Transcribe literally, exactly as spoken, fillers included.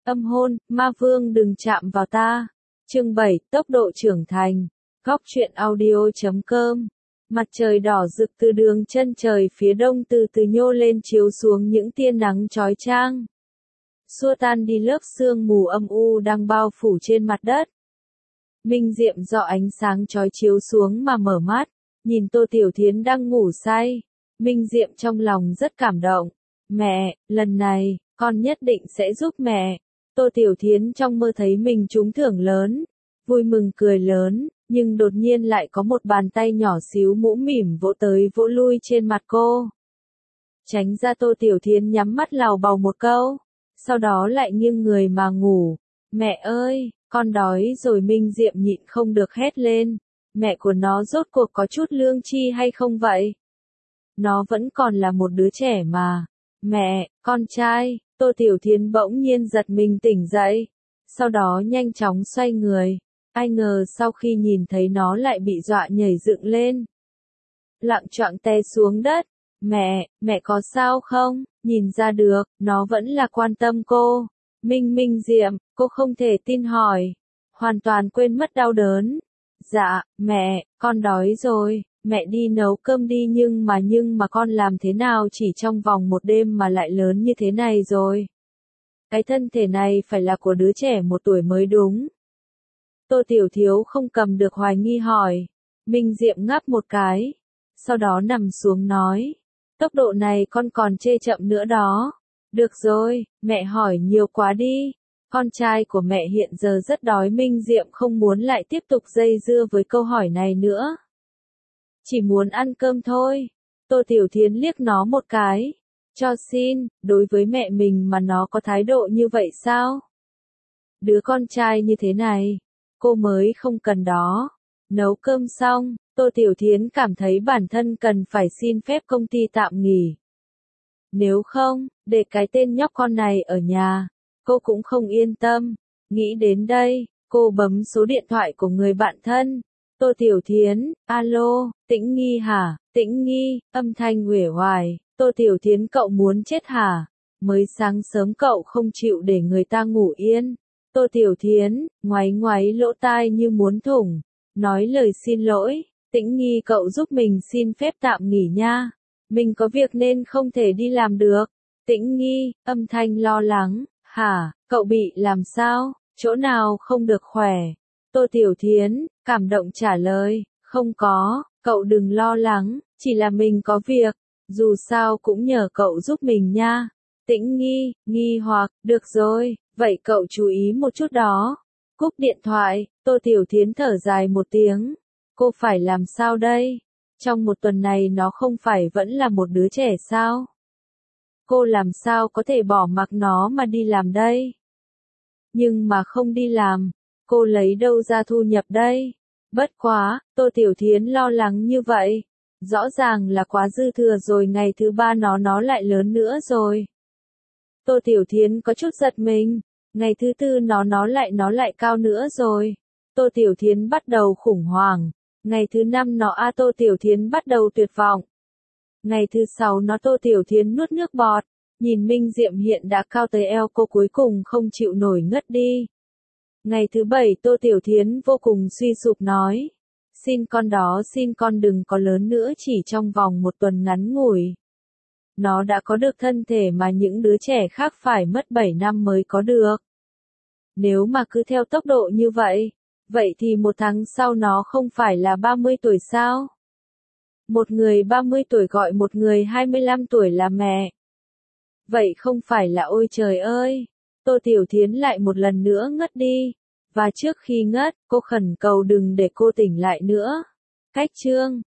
âm hôn, ma vương đừng chạm vào ta. Chương bảy, tốc độ trưởng thành. Góc truyện audio chấm com. Mặt trời đỏ rực từ đường chân trời phía đông từ từ nhô lên chiếu xuống những tia nắng chói chang. Xua tan đi lớp sương mù âm u đang bao phủ trên mặt đất. Minh Diệm do ánh sáng chói chiếu xuống mà mở mắt, nhìn Tô Tiểu Thiến đang ngủ say. Minh Diệm trong lòng rất cảm động. Mẹ, lần này, con nhất định sẽ giúp mẹ. Tô Tiểu Thiến trong mơ thấy mình trúng thưởng lớn, vui mừng cười lớn, nhưng đột nhiên lại có một bàn tay nhỏ xíu mũm mỉm vỗ tới vỗ lui trên mặt cô. Tránh ra, Tô Tiểu Thiến nhắm mắt lào bào một câu, sau đó lại nghiêng người mà ngủ. Mẹ ơi, con đói rồi. Minh Diệm nhịn không được hét lên. Mẹ của nó rốt cuộc có chút lương tri hay không vậy? Nó vẫn còn là một đứa trẻ mà. Mẹ, con trai. Tô Tiểu Thiến bỗng nhiên giật mình tỉnh dậy, sau đó nhanh chóng xoay người. Ai ngờ sau khi nhìn thấy nó lại bị dọa nhảy dựng lên, lạng choạng té xuống đất. Mẹ, mẹ có sao không? Nhìn ra được, nó vẫn là quan tâm cô. Minh Minh Diệm, cô không thể tin hỏi, hoàn toàn quên mất đau đớn. Dạ, mẹ, con đói rồi, mẹ đi nấu cơm đi. Nhưng mà nhưng mà con làm thế nào chỉ trong vòng một đêm mà lại lớn như thế này rồi? Cái thân thể này phải là của đứa trẻ một tuổi mới đúng. Tô Tiểu Thiếu không cầm được hoài nghi hỏi. Minh Diệm ngáp một cái, sau đó nằm xuống nói. Tốc độ này con còn chê chậm nữa đó. Được rồi, mẹ hỏi nhiều quá đi. Con trai của mẹ hiện giờ rất đói. Minh Diệm không muốn lại tiếp tục dây dưa với câu hỏi này nữa. Chỉ muốn ăn cơm thôi. Tô Tiểu Thiến liếc nó một cái. Cho xin, đối với mẹ mình mà nó có thái độ như vậy sao? Đứa con trai như thế này, cô mới không cần đó. Nấu cơm xong, Tô Tiểu Thiến cảm thấy bản thân cần phải xin phép công ty tạm nghỉ. Nếu không, để cái tên nhóc con này ở nhà, cô cũng không yên tâm. Nghĩ đến đây, cô bấm số điện thoại của người bạn thân. Tô Tiểu Thiến, alo, Tĩnh Nghi hả? Tĩnh Nghi, âm thanh uể oải. Tô Tiểu Thiến, cậu muốn chết hả? Mới sáng sớm cậu không chịu để người ta ngủ yên. Tô Tiểu Thiến, ngoáy ngoáy lỗ tai như muốn thủng, nói lời xin lỗi. Tĩnh Nghi, cậu giúp mình xin phép tạm nghỉ nha. Mình có việc nên không thể đi làm được. Tĩnh Nghi, âm thanh lo lắng, hả, cậu bị làm sao? Chỗ nào không được khỏe? Tô Tiểu Thiến, cảm động trả lời, không có, cậu đừng lo lắng, chỉ là mình có việc, dù sao cũng nhờ cậu giúp mình nha. Tĩnh Nghi, nghi hoặc, được rồi, vậy cậu chú ý một chút đó. Cúp điện thoại, Tô Tiểu Thiến thở dài một tiếng. Cô phải làm sao đây? Trong một tuần này nó không phải vẫn là một đứa trẻ sao? Cô làm sao có thể bỏ mặc nó mà đi làm đây? Nhưng mà không đi làm, cô lấy đâu ra thu nhập đây? Bất quá, Tô Tiểu Thiến lo lắng như vậy. Rõ ràng là quá dư thừa rồi. Ngày thứ ba nó nó lại lớn nữa rồi. Tô Tiểu Thiến có chút giật mình. Ngày thứ tư nó nó lại nó lại cao nữa rồi. Tô Tiểu Thiến bắt đầu khủng hoảng. Ngày thứ năm nó a Tô Tiểu Thiến bắt đầu tuyệt vọng. Ngày thứ sáu nó Tô Tiểu Thiến nuốt nước bọt. Nhìn Minh Diệm hiện đã cao tới eo, cô cuối cùng không chịu nổi ngất đi. Ngày thứ bảy Tô Tiểu Thiến vô cùng suy sụp nói. Xin con đó, xin con đừng có lớn nữa. Chỉ trong vòng một tuần ngắn ngủi, nó đã có được thân thể mà những đứa trẻ khác phải mất bảy năm mới có được. Nếu mà cứ theo tốc độ như vậy, vậy thì một tháng sau nó không phải là ba mươi tuổi sao? Một người ba mươi tuổi gọi một người hai mươi lăm tuổi là mẹ. Vậy không phải là ôi trời ơi. Tô Tiểu Thiến lại một lần nữa ngất đi. Và trước khi ngất, cô khẩn cầu đừng để cô tỉnh lại nữa. Cách chương